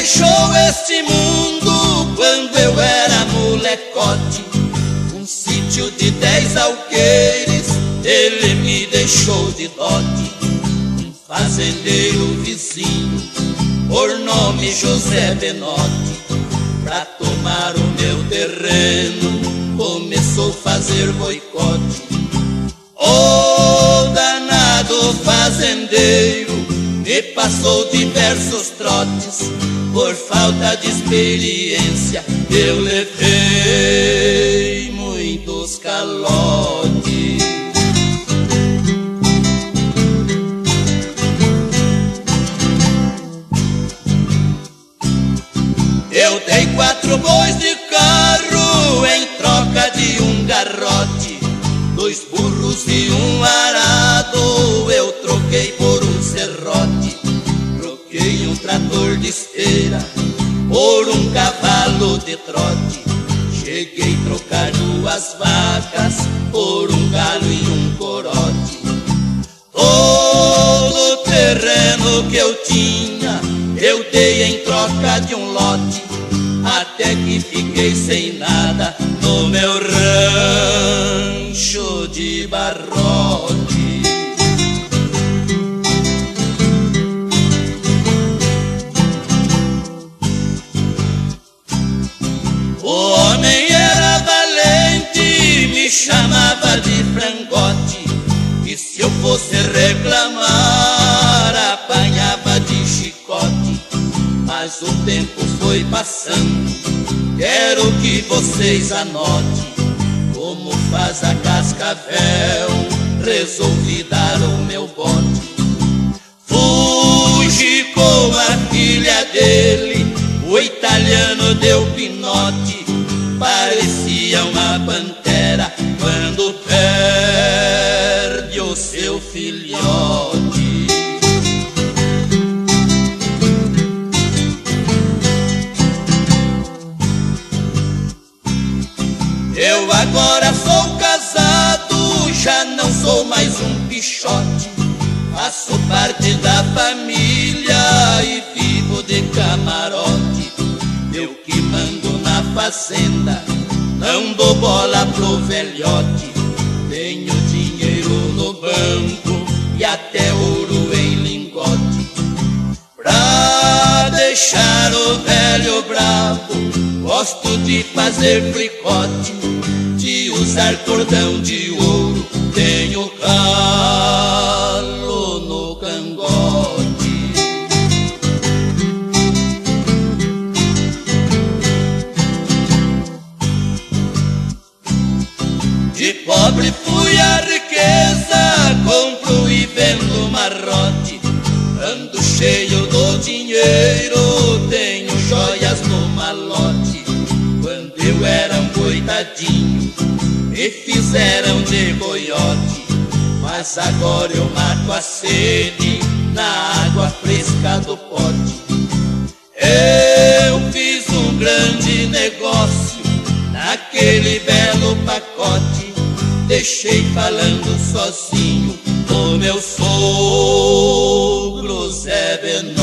deixou este mundo quando eu era molecote. Um sítio de 10 alqueires ele me deixou de dote. Um fazendeiro vizinho, por nome José Benote, pra tomar o meu terreno começou a fazer boicote. O danado fazendeiro me passou diversos trotes. Por falta de experiência eu levei muitos calotes. Eu dei 4 bois de carro em troca de um garrote. 2 burros e um arado eu troquei por um serrote. Troquei um trator de esteira por um cavalo de trote. Cheguei a trocar 2 vacas por um galo e um corote. Todo o terreno que eu tinha eu dei em troca de um lote, até que fiquei sem nada no meu rancho de barrote. O homem era valente, me chamava de frangote, e se eu fosse reclamar apanhava de chicote. Mas o tempo foi passando, quero que vocês anotem como faz a Cascavel, resolvi dar o meu bote. Fugi com a filha dele, o italiano deu pinote. Parecia uma pantera quando perde o seu filhote. Eu agora sou casado, já não sou mais um pichote. Faço parte da família e vivo de camarote. Eu que mando na fazenda, não dou bola pro velhote. Tenho dinheiro no banco e até ouro em lingote. Pra deixar o velho bravo, gosto de fazer fricote, de usar cordão de ouro, tenho calo no cangote. De pobre fui a riqueza, compro e vendo marrote. Ando cheio do dinheiro, tenho joias no malote. Quando eu era um coitadinho, me fizeram de boiote. Mas agora eu mato a sede na água fresca do pote. Eu fiz um grande negócio naquele belo pacote. Deixei falando sozinho o meu sogro Zé Benote.